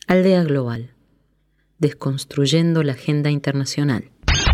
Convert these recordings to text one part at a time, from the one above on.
Aldea Global, desconstruyendo la agenda internacional.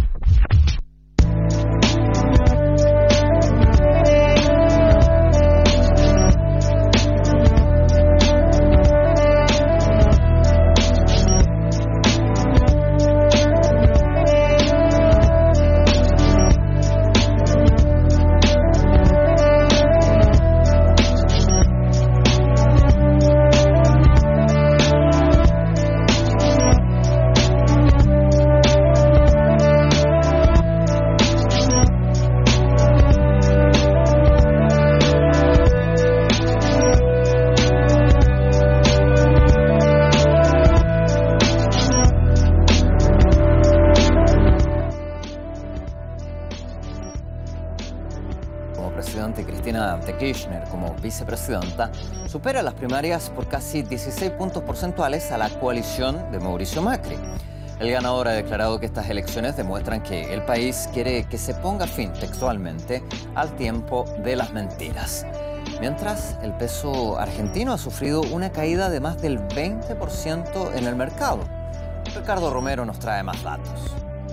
Kirchner como vicepresidenta supera las primarias por casi 16 puntos porcentuales a la coalición de Mauricio Macri. El ganador ha declarado que estas elecciones demuestran que el país quiere que se ponga fin textualmente al tiempo de las mentiras. Mientras, el peso argentino ha sufrido una caída de más del 20% en el mercado. Ricardo Romero nos trae más datos.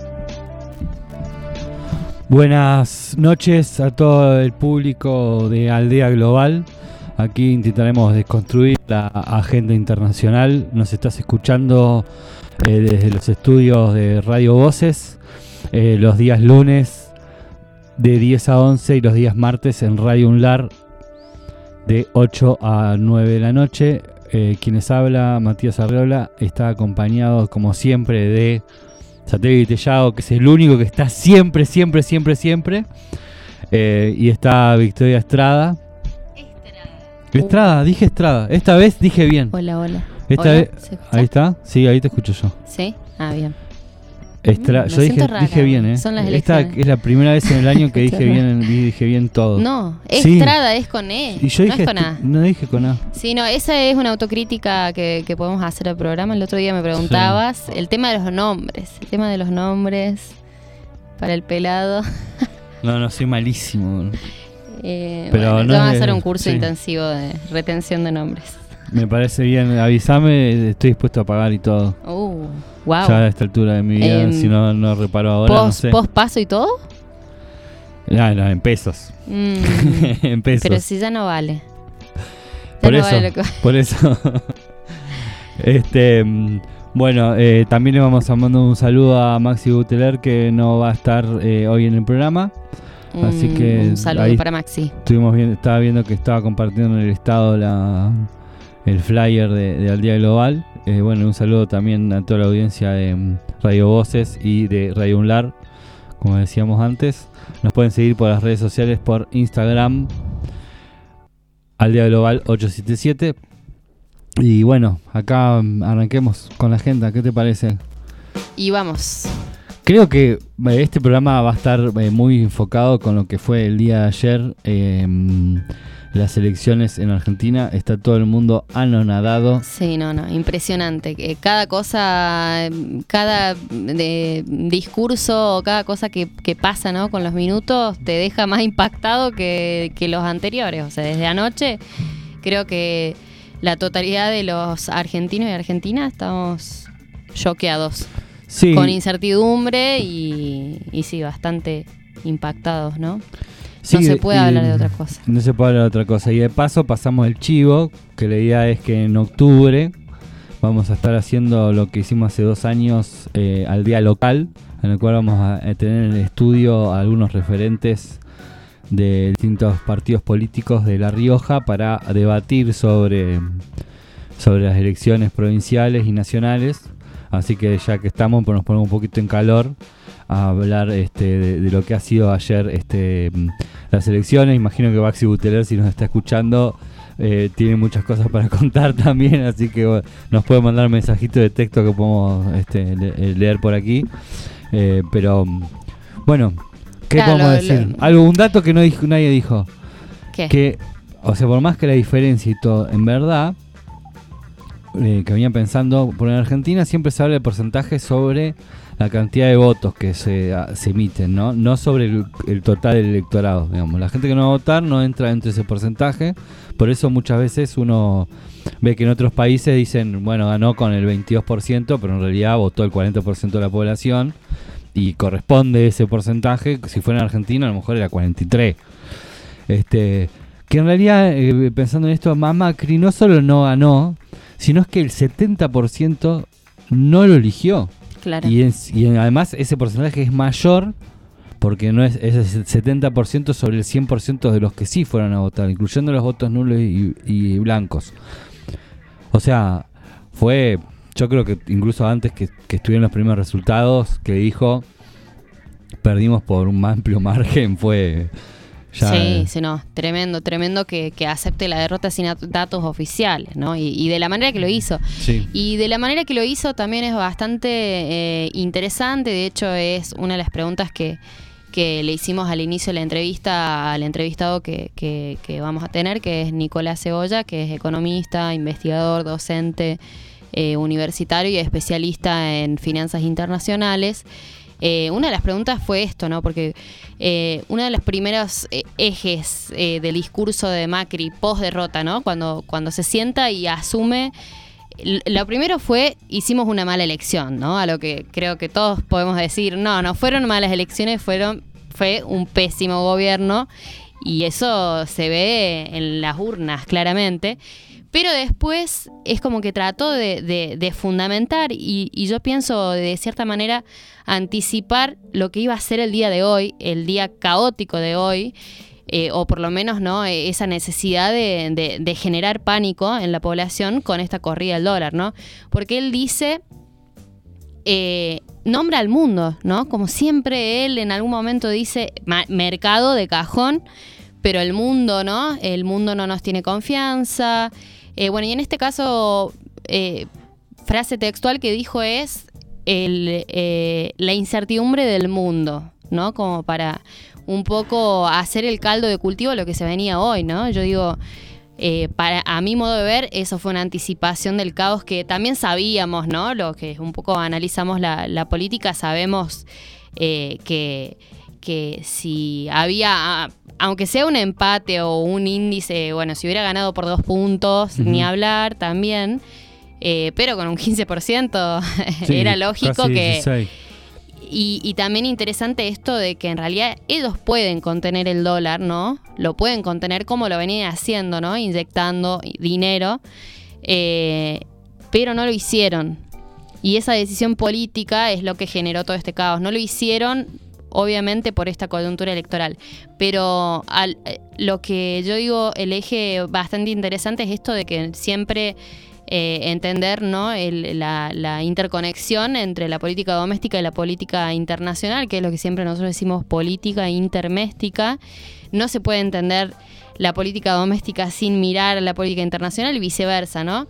Buenas noches a todo el público de Aldea Global. Aquí intentaremos desconstruir la agenda internacional. Nos estás escuchando desde los estudios de Radio Voces los días lunes de 10 a 11 y los días martes en Radio Unlar de 8 a 9 de la noche. Quienes habla, Matías Arreola, está acompañado como siempre de Satélite Yago, que es el único que está siempre. Y está Victoria Estrada. Estrada, dije Estrada. Esta vez dije bien. Hola. Esta vez, ahí está. Sí, ahí te escucho yo. Sí, bien. Yo dije bien, Son las Esta es la primera vez en el año que dije bien todo. No, Estrada es con E. Y yo no dije es con A. No dije con A. Sí, no, esa es una autocrítica que podemos hacer al programa. El otro día me preguntabas el tema de los nombres. El tema de los nombres para el pelado. No, soy malísimo. Pero no vamos a hacer un curso intensivo de retención de nombres. Me parece bien, avísame, estoy dispuesto a pagar y todo. Wow. Ya a esta altura de mi vida, si no reparo ahora, no sé. ¿Post paso y todo? No, en pesos. En pesos. Pero si ya no vale. Por eso. Bueno, también le vamos a mandar un saludo a Maxi Guteler, que no va a estar hoy en el programa. Así que un saludo para Maxi. Estaba viendo que estaba compartiendo en el estado el flyer de Aldea Global. Bueno, un saludo también a toda la audiencia de Radio Voces y de Radio Unlar, como decíamos antes. Nos pueden seguir por las redes sociales, por Instagram, Aldea Global 877. Y bueno, acá arranquemos con la agenda. ¿Qué te parece? Y vamos. Creo que este programa va a estar muy enfocado con lo que fue el día de ayer. Las elecciones en Argentina, está todo el mundo anonadado. Sí, impresionante. Cada cosa, cada discurso, cada cosa que pasa, ¿no? Con los minutos te deja más impactado que los anteriores. O sea, desde anoche creo que la totalidad de los argentinos y argentinas estamos choqueados. Sí. Con incertidumbre y sí, bastante impactados, ¿no? No se puede hablar de otra cosa. No se puede hablar de otra cosa. Y de paso pasamos el chivo, que la idea es que en octubre vamos a estar haciendo lo que hicimos hace 2 años al día local, en el cual vamos a tener en el estudio a algunos referentes de distintos partidos políticos de La Rioja para debatir sobre las elecciones provinciales y nacionales. Así que ya que estamos, pues nos ponemos un poquito en calor a hablar de lo que ha sido ayer las elecciones. Imagino que Maxi Guteler, si nos está escuchando, tiene muchas cosas para contar también, así que bueno, nos puede mandar mensajitos de texto que podemos leer por aquí. Pero bueno, ¿qué podemos decir? Un dato que nadie dijo. ¿Qué? Que, o sea, por más que la diferencia y todo, en verdad, que venía pensando, porque en Argentina siempre se habla de porcentaje sobre la cantidad de votos que se emiten, no sobre el total del electorado, digamos. La gente que no va a votar no entra dentro de ese porcentaje, por eso muchas veces uno ve que en otros países dicen, bueno, ganó con el 22%, pero en realidad votó el 40% de la población, y corresponde ese porcentaje, si fuera en Argentina a lo mejor era 43%. Que en realidad, pensando en esto, Macri no solo no ganó, sino es que el 70% no lo eligió. Claro. Y además ese porcentaje es mayor porque no es el 70% sobre el 100% de los que sí fueron a votar, incluyendo los votos nulos y blancos. O sea, fue, yo creo que incluso antes que estuvieron los primeros resultados, que dijo, perdimos por un amplio margen, fue... Ya, sí, no, tremendo que acepte la derrota sin datos oficiales, ¿no? Y de la manera que lo hizo. Sí. Y de la manera que lo hizo también es bastante interesante. De hecho, es una de las preguntas que le hicimos al inicio de la entrevista al entrevistado que vamos a tener, que es Nicolás Cebolla, que es economista, investigador, docente universitario y especialista en finanzas internacionales. Una de las preguntas fue esto, ¿no? Porque uno de los primeros ejes del discurso de Macri post derrota, ¿no? Cuando se sienta y asume, lo primero fue, hicimos una mala elección, ¿no? A lo que creo que todos podemos decir, no fueron malas elecciones, fue un pésimo gobierno, y eso se ve en las urnas claramente. Pero después es como que trató de fundamentar y yo pienso de cierta manera anticipar lo que iba a ser el día de hoy, el día caótico de hoy, o por lo menos no esa necesidad de generar pánico en la población con esta corrida del dólar, ¿no? Porque él dice, nombra al mundo, ¿no? Como siempre él en algún momento dice mercado de cajón, pero el mundo no nos tiene confianza. Bueno, y en este caso, frase textual que dijo es la incertidumbre del mundo, ¿no? Como para un poco hacer el caldo de cultivo de lo que se venía hoy, ¿no? Yo digo, a mi modo de ver, eso fue una anticipación del caos que también sabíamos, ¿no? Lo que un poco analizamos la política, sabemos que si había, aunque sea un empate o un índice, bueno, si hubiera ganado por 2 puntos, ni hablar también, pero con un 15% sí, era lógico que... 16. Y también interesante esto de que en realidad ellos pueden contener el dólar, ¿no? Lo pueden contener como lo venían haciendo, ¿no? Inyectando dinero, pero no lo hicieron. Y esa decisión política es lo que generó todo este caos. No lo hicieron, obviamente, por esta coyuntura electoral. Pero lo que yo digo, el eje bastante interesante es esto de que siempre... entender, ¿no? la interconexión entre la política doméstica y la política internacional, que es lo que siempre nosotros decimos política interméstica. No se puede entender la política doméstica sin mirar la política internacional y viceversa, ¿no?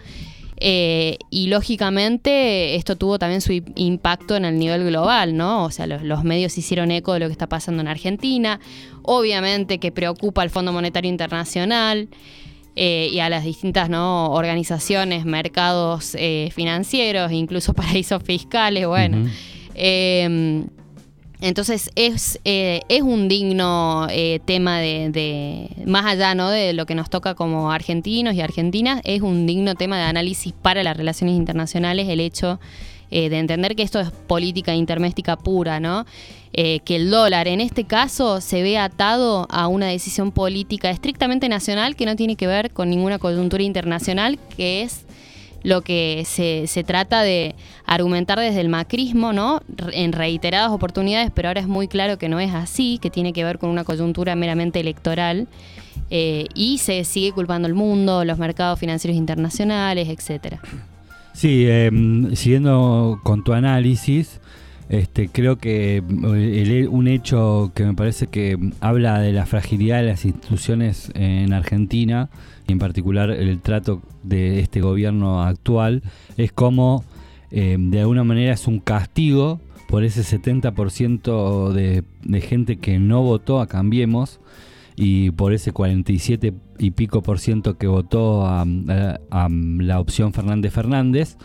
Y lógicamente esto tuvo también su impacto en el nivel global, ¿no? O sea, los medios hicieron eco de lo que está pasando en Argentina. Obviamente que preocupa al Fondo Monetario Internacional, y a las distintas, ¿no? Organizaciones, mercados financieros, incluso paraísos fiscales, bueno. Uh-huh. Entonces es un digno tema de más allá, ¿no? De lo que nos toca como argentinos y argentinas, es un digno tema de análisis para las relaciones internacionales, el hecho de entender que esto es política interméstica pura, ¿no? Que el dólar en este caso se ve atado a una decisión política estrictamente nacional que no tiene que ver con ninguna coyuntura internacional, que es lo que se trata de argumentar desde el macrismo, ¿no? En reiteradas oportunidades, pero ahora es muy claro que no es así, que tiene que ver con una coyuntura meramente electoral, y se sigue culpando al mundo, los mercados financieros internacionales, etcétera. Sí, siguiendo con tu análisis, creo que un hecho que me parece que habla de la fragilidad de las instituciones en Argentina, y en particular el trato de este gobierno actual, es como de alguna manera es un castigo por ese 70% de gente que no votó a Cambiemos, y por ese 47 y pico % que votó a la opción Fernández,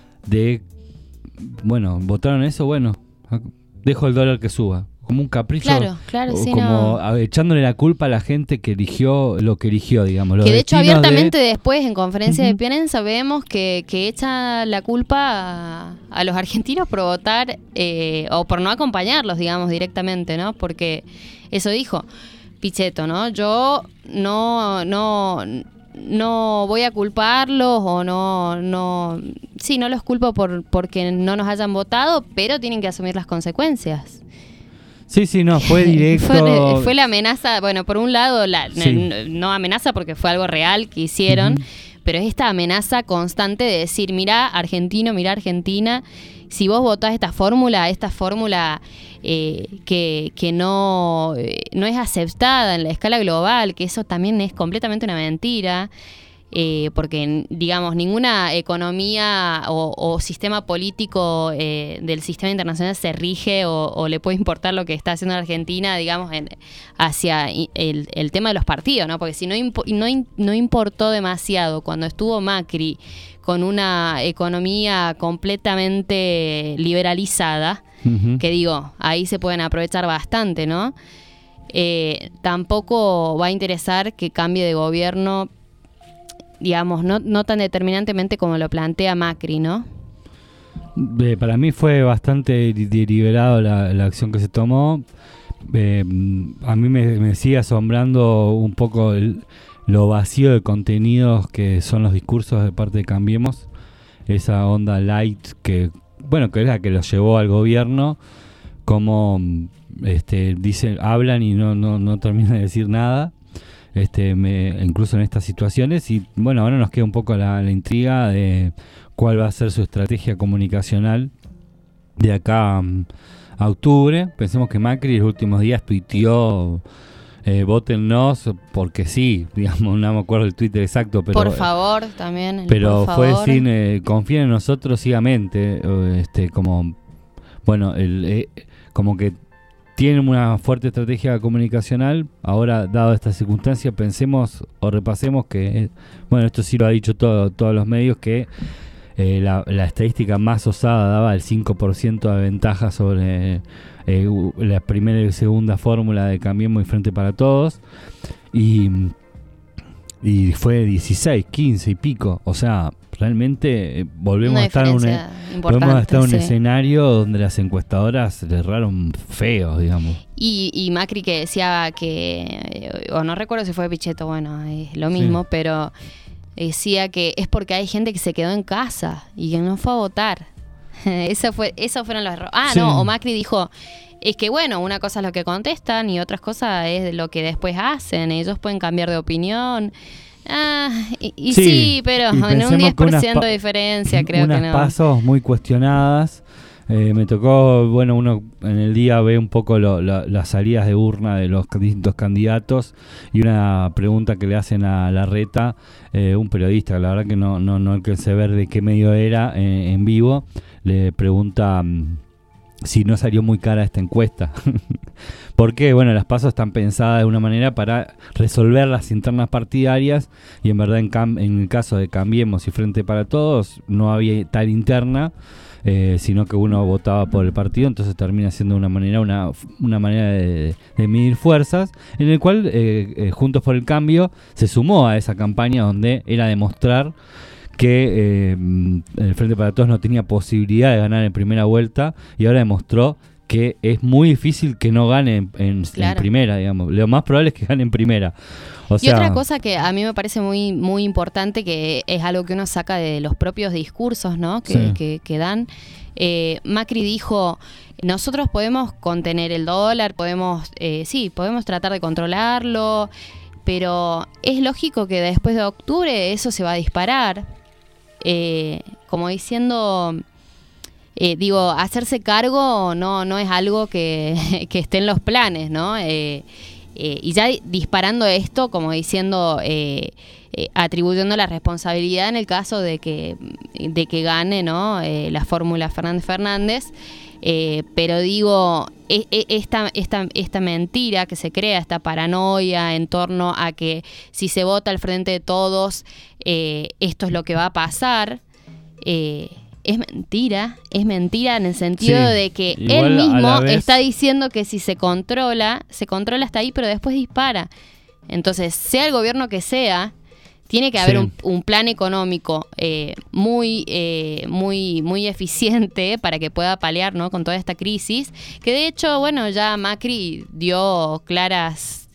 votaron eso, dejo el dólar que suba. Como un capricho, claro, sí, como echándole la culpa a la gente que eligió lo que eligió, digamos. Que de hecho abiertamente después en conferencia de prensa vemos que echa la culpa a los argentinos por votar o por no acompañarlos, digamos, directamente, ¿no? Porque eso dijo Pichetto, ¿no? Yo no voy a culparlos o no los culpo porque no nos hayan votado, pero tienen que asumir las consecuencias. Sí, fue directo. Fue la amenaza, por un lado, no amenaza porque fue algo real que hicieron, pero es esta amenaza constante de decir, mirá Argentina, si vos votás esta fórmula que no es aceptada en la escala global, que eso también es completamente una mentira. Porque, digamos, ninguna economía o sistema político del sistema internacional se rige o le puede importar lo que está haciendo Argentina, digamos, hacia el tema de los partidos, ¿no? Porque si no importó demasiado cuando estuvo Macri con una economía completamente liberalizada, que ahí se pueden aprovechar bastante, ¿no? Tampoco va a interesar que cambie de gobierno, digamos, no tan determinantemente como lo plantea Macri, ¿no? Para mí fue bastante deliberado la acción que se tomó. A mí me sigue asombrando un poco lo vacío de contenidos que son los discursos de parte de Cambiemos. Esa onda light que es la que los llevó al gobierno, como hablan y no terminan de decir nada. Incluso en estas situaciones, y ahora nos queda un poco la intriga de cuál va a ser su estrategia comunicacional de acá a octubre. Pensemos que Macri en los últimos días tuiteó vótennos porque sí, digamos, no me acuerdo el Twitter exacto, pero por favor también, pero por fue favor. decir confíen en nosotros ciegamente, como que tienen una fuerte estrategia comunicacional. Ahora, dado esta circunstancia, pensemos o repasemos que, esto sí lo ha dicho todos los medios, que la estadística más osada daba el 5% de ventaja sobre la primera y segunda fórmula de Cambiemos y Frente para Todos. Y fue 16, 15 y pico. O sea, realmente volvemos a estar en un escenario donde las encuestadoras le erraron feo, digamos. Y Macri que decía o no recuerdo si fue Pichetto, es lo mismo, pero decía que es porque hay gente que se quedó en casa y que no fue a votar. Esos fueron los errores. O Macri dijo, es que una cosa es lo que contestan y otras cosas es lo que después hacen. Ellos pueden cambiar de opinión. Sí, pero en un 10% de diferencia creo que no. Unas pasos muy cuestionadas. Me tocó, uno en el día ve un poco las salidas de urna de los distintos candidatos y una pregunta que le hacen a Larreta, un periodista, la verdad que no alcancé a ver de qué medio era en vivo, le pregunta si no salió muy cara esta encuesta. Porque, las pasos están pensadas de una manera para resolver las internas partidarias y en verdad en el caso de Cambiemos y Frente para Todos no había tal interna, sino que uno votaba por el partido, entonces termina siendo una manera de medir fuerzas, en el cual Juntos por el Cambio se sumó a esa campaña donde era demostrar que el Frente para Todos no tenía posibilidad de ganar en primera vuelta y ahora demostró que es muy difícil que no gane en primera, digamos. Lo más probable es que gane en primera. Y otra cosa que a mí me parece muy, muy importante, que es algo que uno saca de los propios discursos, ¿no? que dan. Macri dijo, nosotros podemos contener el dólar, podemos tratar de controlarlo, pero es lógico que después de octubre eso se va a disparar. Como diciendo, hacerse cargo no es algo que esté en los planes, ¿no? y ya disparando esto, como diciendo, atribuyendo la responsabilidad en el caso de que gane, ¿no? La fórmula Fernández. Pero digo, esta mentira que se crea, esta paranoia en torno a que si se vota al Frente de Todos, esto es lo que va a pasar, es mentira en el sentido de que él mismo está diciendo que si se controla hasta ahí, pero después dispara. Entonces, sea el gobierno que sea, tiene que haber un plan económico muy eficiente para que pueda paliar, ¿no?, con toda esta crisis, que de hecho, bueno, ya Macri dio claras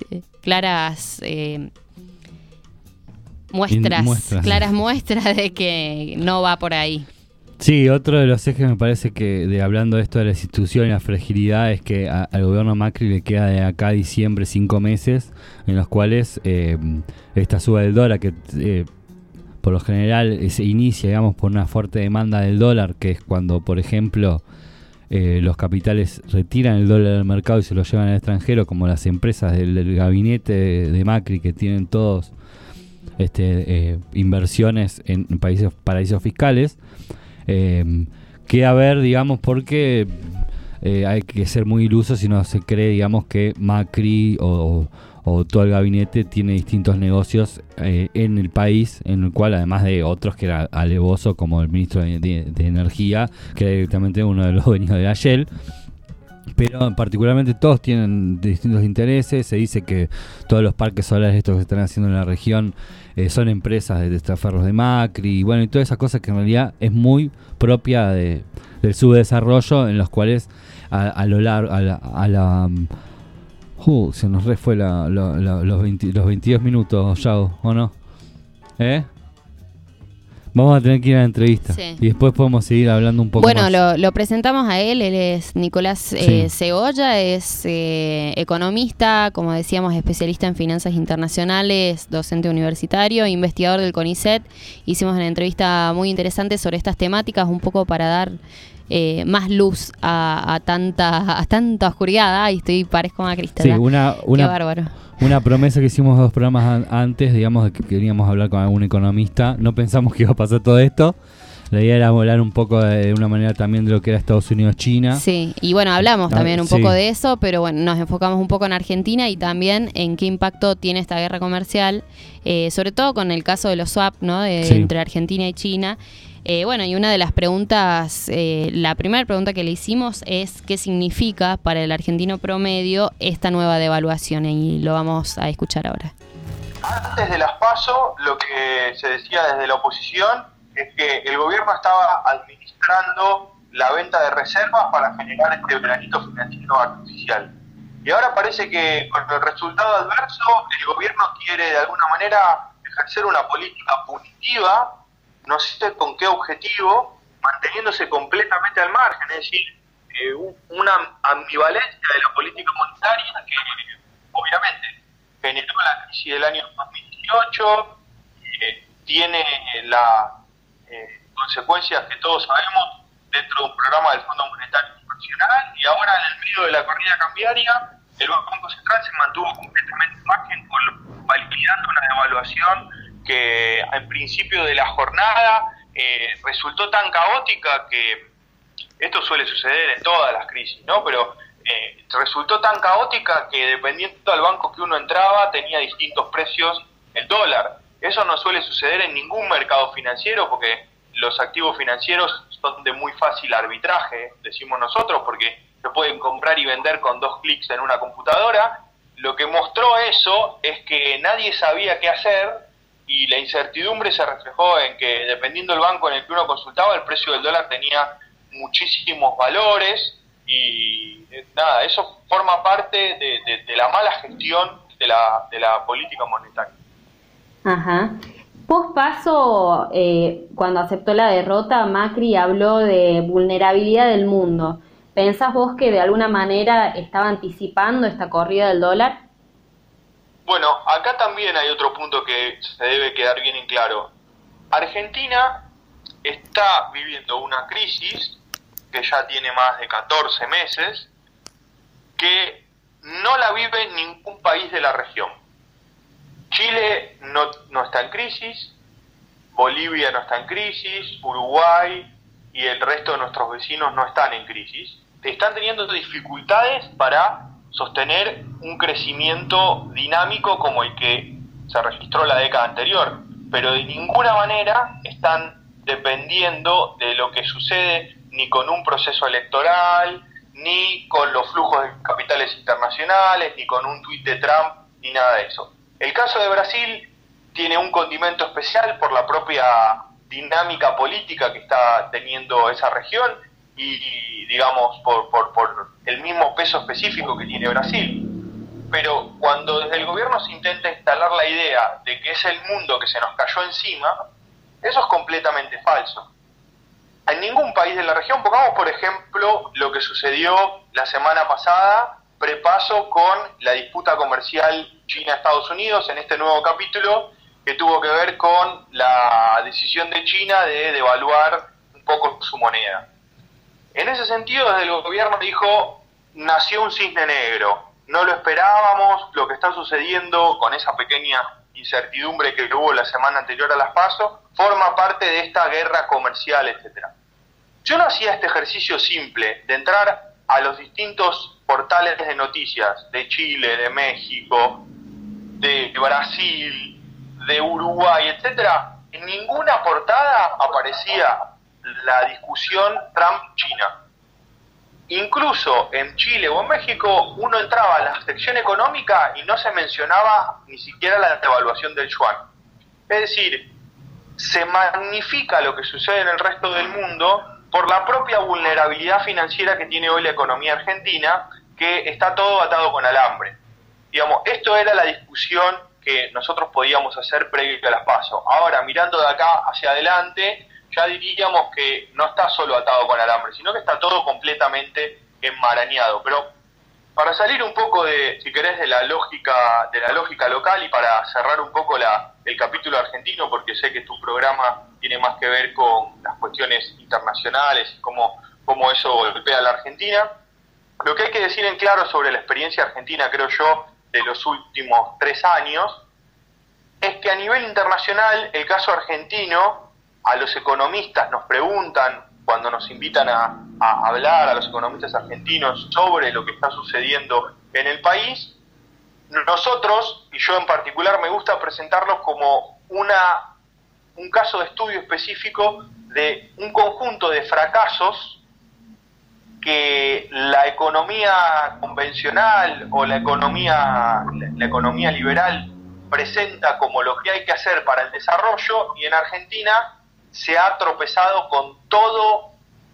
muestras de que no va por ahí. Sí, otro de los ejes me parece que, hablando de esto de las instituciones y la fragilidad, es que al gobierno Macri le queda de acá a diciembre 5 meses en los cuales esta suba del dólar, que por lo general se inicia, digamos, por una fuerte demanda del dólar, que es cuando, por ejemplo, los capitales retiran el dólar del mercado y se lo llevan al extranjero, como las empresas del gabinete de Macri, que tienen todos inversiones en paraísos fiscales. Que a ver, digamos, porque hay que ser muy iluso si no se cree, digamos, que Macri o todo el gabinete tiene distintos negocios en el país, en el cual, además de otros que era alevoso, como el ministro de Energía, que era directamente uno de los dueños de la Shell. Pero particularmente todos tienen distintos intereses. Se dice que todos los parques solares estos que se están haciendo en la región son empresas de testaferros de Macri, y bueno, y todas esas cosas que en realidad es muy propia del subdesarrollo, en los cuales a lo largo se nos fue los 22 minutos, Yao, ¿o no? Vamos a tener que ir a la entrevista, y después podemos seguir hablando un poco más. Bueno, lo presentamos a él es Nicolás Segolla, es economista, como decíamos, especialista en finanzas internacionales, docente universitario, investigador del CONICET. Hicimos una entrevista muy interesante sobre estas temáticas, un poco para dar más luz a tanta oscuridad. Y parezco macrista. Sí, Qué una bárbaro. Una promesa que hicimos 2 programas antes, digamos, de que queríamos hablar con algún economista. No pensamos que iba a pasar todo esto. La idea era hablar un poco de una manera también de lo que era Estados Unidos-China. Sí, y bueno, hablamos también un poco de eso, pero bueno, nos enfocamos un poco en Argentina y también en qué impacto tiene esta guerra comercial, sobre todo con el caso de los swap, ¿no? Entre Argentina y China. Bueno, y una de las preguntas, la primera pregunta que le hicimos es qué significa para el argentino promedio esta nueva devaluación, y lo vamos a escuchar ahora. Antes de las PASO, lo que se decía desde la oposición es que el gobierno estaba administrando la venta de reservas para generar este veranito financiero artificial. Y ahora parece que con el resultado adverso, el gobierno quiere de alguna manera ejercer una política punitiva, no sé con qué objetivo, manteniéndose completamente al margen, es decir, una ambivalencia de la política monetaria que obviamente generó la crisis del año 2018, tiene las consecuencias que todos sabemos dentro de un programa del Fondo Monetario Internacional, y ahora en el medio de la corrida cambiaria el Banco Central se mantuvo completamente al margen, validando una devaluación que en principio de la jornada resultó tan caótica, que esto suele suceder en todas las crisis, ¿no? Pero resultó tan caótica que dependiendo del banco que uno entraba tenía distintos precios el dólar. Eso no suele suceder en ningún mercado financiero, porque los activos financieros son de muy fácil arbitraje, decimos nosotros, porque se pueden comprar y vender con 2 clics en una computadora. Lo que mostró eso es que nadie sabía qué hacer, y la incertidumbre se reflejó en que, dependiendo del banco en el que uno consultaba, el precio del dólar tenía muchísimos valores, y nada, eso forma parte de la mala gestión de la política monetaria. Ajá. Post paso, cuando aceptó la derrota, Macri habló de vulnerabilidad del mundo. ¿Pensás vos que de alguna manera estaba anticipando esta corrida del dólar? Bueno, acá también hay otro punto que se debe quedar bien en claro. Argentina está viviendo una crisis que ya tiene más de 14 meses, que no la vive ningún país de la región. Chile no está en crisis, Bolivia no está en crisis, Uruguay y el resto de nuestros vecinos no están en crisis. Están teniendo dificultades para sostener un crecimiento dinámico como el que se registró la década anterior, pero de ninguna manera están dependiendo de lo que sucede ni con un proceso electoral, ni con los flujos de capitales internacionales, ni con un tuit de Trump, ni nada de eso. El caso de Brasil tiene un condimento especial por la propia dinámica política que está teniendo esa región y digamos, por el mismo peso específico que tiene Brasil. Pero cuando desde el gobierno se intenta instalar la idea de que es el mundo que se nos cayó encima, eso es completamente falso. En ningún país de la región, pongamos por ejemplo lo que sucedió la semana pasada, prepaso con la disputa comercial China-Estados Unidos, en este nuevo capítulo que tuvo que ver con la decisión de China de devaluar un poco su moneda. En ese sentido, desde el gobierno dijo, nació un cisne negro, no lo esperábamos, lo que está sucediendo con esa pequeña incertidumbre que hubo la semana anterior a las PASO, forma parte de esta guerra comercial, etcétera. Yo no hacía este ejercicio simple de entrar a los distintos portales de noticias de Chile, de México, de Brasil, de Uruguay, etcétera. En ninguna portada aparecía la discusión Trump-China. Incluso en Chile o en México uno entraba a la sección económica y no se mencionaba ni siquiera la devaluación del yuan. Es decir, se magnifica lo que sucede en el resto del mundo por la propia vulnerabilidad financiera que tiene hoy la economía argentina, que está todo atado con alambre. Digamos, esto era la discusión que nosotros podíamos hacer previo a las PASO. Ahora, mirando de acá hacia adelante, ya diríamos que no está solo atado con alambre, sino que está todo completamente enmarañado. Pero para salir un poco de, si querés, de la lógica local y para cerrar un poco el capítulo argentino, porque sé que tu programa tiene más que ver con las cuestiones internacionales y cómo eso golpea a la Argentina. Lo que hay que decir en claro sobre la experiencia argentina, creo yo, de los últimos 3 años, es que a nivel internacional el caso argentino, a los economistas nos preguntan, cuando nos invitan a hablar a los economistas argentinos sobre lo que está sucediendo en el país, nosotros, y yo en particular, me gusta presentarlos como un caso de estudio específico de un conjunto de fracasos que la economía convencional o la economía liberal presenta como lo que hay que hacer para el desarrollo, y en Argentina se ha tropezado con todo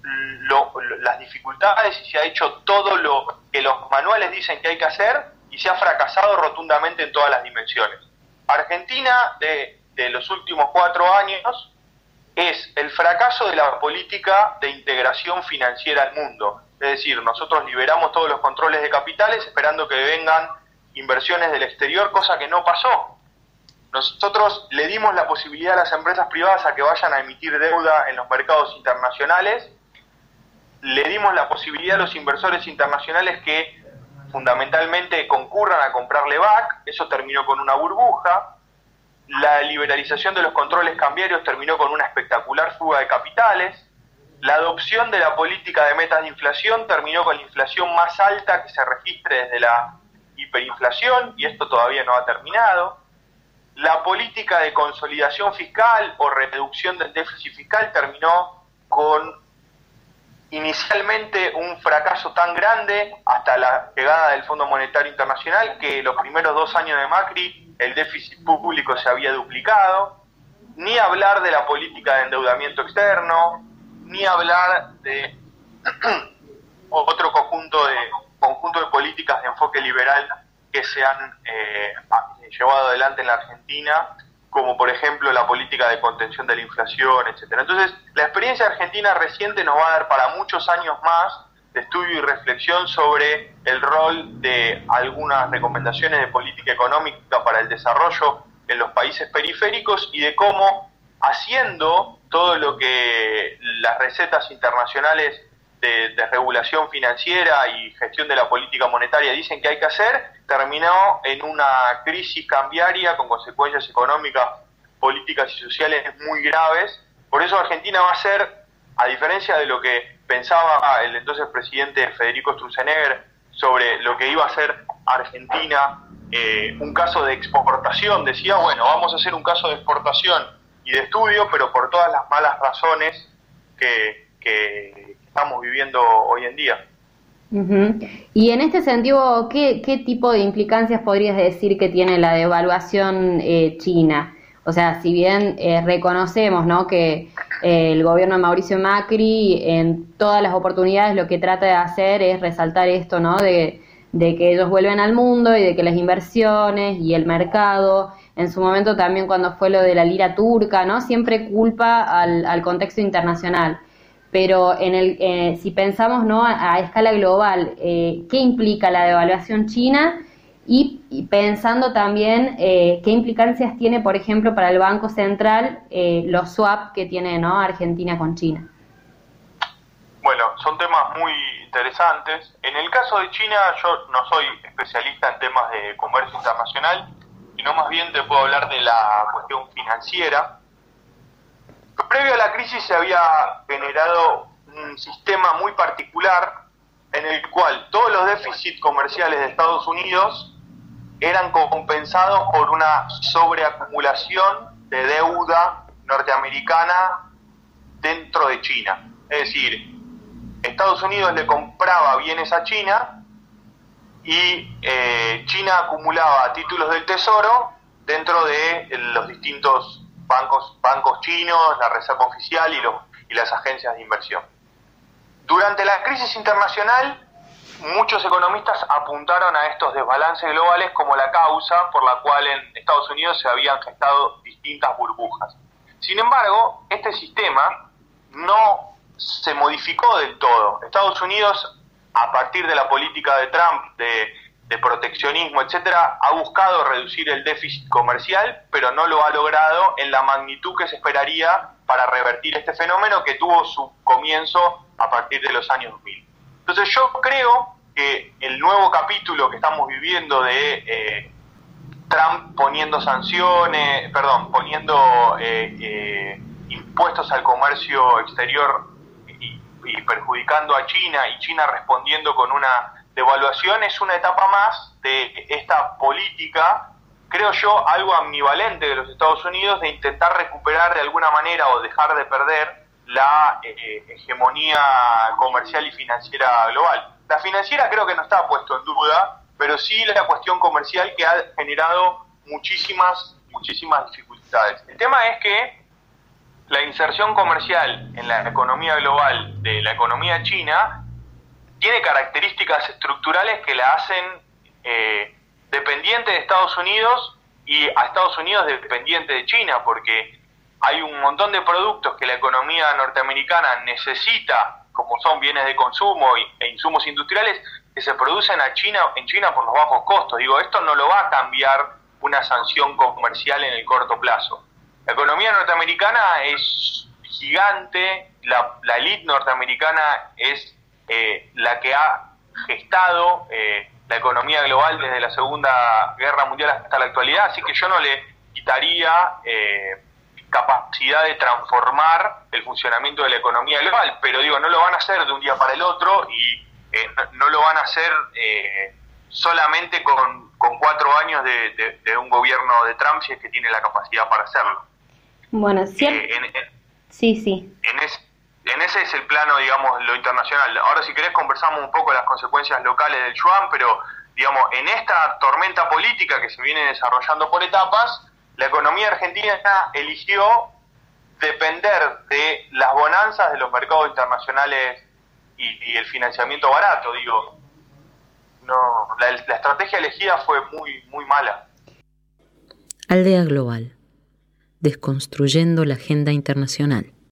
las dificultades y se ha hecho todo lo que los manuales dicen que hay que hacer y se ha fracasado rotundamente en todas las dimensiones. Argentina de los últimos 4 años es el fracaso de la política de integración financiera al mundo. Es decir, nosotros liberamos todos los controles de capitales esperando que vengan inversiones del exterior, cosa que no pasó. Nosotros le dimos la posibilidad a las empresas privadas a que vayan a emitir deuda en los mercados internacionales, le dimos la posibilidad a los inversores internacionales que fundamentalmente concurran a comprarle BAC, eso terminó con una burbuja. La liberalización de los controles cambiarios terminó con una espectacular fuga de capitales. La adopción de la política de metas de inflación terminó con la inflación más alta que se registre desde la hiperinflación, y esto todavía no ha terminado. La política de consolidación fiscal o reducción del déficit fiscal terminó con inicialmente un fracaso tan grande hasta la llegada del Fondo Monetario Internacional que los primeros 2 años de Macri el déficit público se había duplicado. Ni hablar de la política de endeudamiento externo, ni hablar de otro conjunto de políticas de enfoque liberal que se han llevado adelante en la Argentina, como por ejemplo la política de contención de la inflación, etcétera. Entonces, la experiencia argentina reciente nos va a dar para muchos años más de estudio y reflexión sobre el rol de algunas recomendaciones de política económica para el desarrollo en los países periféricos y de cómo, haciendo todo lo que las recetas internacionales de regulación financiera y gestión de la política monetaria dicen que hay que hacer, terminó en una crisis cambiaria con consecuencias económicas, políticas y sociales muy graves. Por eso Argentina va a ser, a diferencia de lo que pensaba el entonces presidente Federico Sturzenegger sobre lo que iba a ser Argentina, un caso de exportación, decía, bueno, vamos a hacer un caso de exportación y de estudio, pero por todas las malas razones que estamos viviendo hoy en día. Uh-huh. Y en este sentido, ¿qué tipo de implicancias podrías decir que tiene la devaluación china? O sea, si bien reconocemos, ¿no?, que el gobierno de Mauricio Macri en todas las oportunidades lo que trata de hacer es resaltar esto, ¿no?, de que ellos vuelven al mundo y de que las inversiones y el mercado, en su momento también cuando fue lo de la lira turca, ¿no?, siempre culpa al contexto internacional. Pero si pensamos, ¿no?, a escala global, ¿qué implica la devaluación china? Y pensando también qué implicancias tiene, por ejemplo, para el Banco Central los swap que tiene, ¿no?, Argentina con China. Bueno, son temas muy interesantes. En el caso de China, yo no soy especialista en temas de comercio internacional, sino más bien te puedo hablar de la cuestión financiera. Previo a la crisis se había generado un sistema muy particular en el cual todos los déficits comerciales de Estados Unidos eran compensados por una sobreacumulación de deuda norteamericana dentro de China. Es decir, Estados Unidos le compraba bienes a China y China acumulaba títulos del Tesoro dentro de los distintos bancos chinos, la Reserva Oficial y las agencias de inversión. Durante la crisis internacional, muchos economistas apuntaron a estos desbalances globales como la causa por la cual en Estados Unidos se habían gestado distintas burbujas. Sin embargo, este sistema no se modificó del todo. Estados Unidos, a partir de la política de Trump, de proteccionismo, etcétera, ha buscado reducir el déficit comercial, pero no lo ha logrado en la magnitud que se esperaría para revertir este fenómeno que tuvo su comienzo a partir de los años 2000. Entonces yo creo que el nuevo capítulo que estamos viviendo de Trump poniendo impuestos al comercio exterior y perjudicando a China, y China respondiendo con una devaluación, es una etapa más de esta política, creo yo, algo ambivalente de los Estados Unidos, de intentar recuperar de alguna manera o dejar de perder la hegemonía comercial y financiera global. La financiera creo que no está puesto en duda, pero sí la cuestión comercial, que ha generado muchísimas dificultades. El tema es que la inserción comercial en la economía global de la economía china tiene características estructurales que la hacen dependiente de Estados Unidos y a Estados Unidos dependiente de China, porque hay un montón de productos que la economía norteamericana necesita, como son bienes de consumo e insumos industriales, que se producen en China por los bajos costos. Digo, esto no lo va a cambiar una sanción comercial en el corto plazo. La economía norteamericana es gigante, la élite norteamericana es la que ha gestado la economía global desde la Segunda Guerra Mundial hasta la actualidad, así que yo no le quitaría capacidad de transformar el funcionamiento de la economía global, pero digo, no lo van a hacer de un día para el otro y no lo van a hacer solamente con 4 años de un gobierno de Trump, si es que tiene la capacidad para hacerlo. Bueno, sí. Sí. En ese es el plano, digamos, lo internacional. Ahora, si querés, conversamos un poco de las consecuencias locales del yuan, pero, digamos, en esta tormenta política que se viene desarrollando por etapas, la economía argentina eligió depender de las bonanzas de los mercados internacionales y el financiamiento barato. Digo, no, la estrategia elegida fue muy mala. Aldea Global. Desconstruyendo la agenda internacional.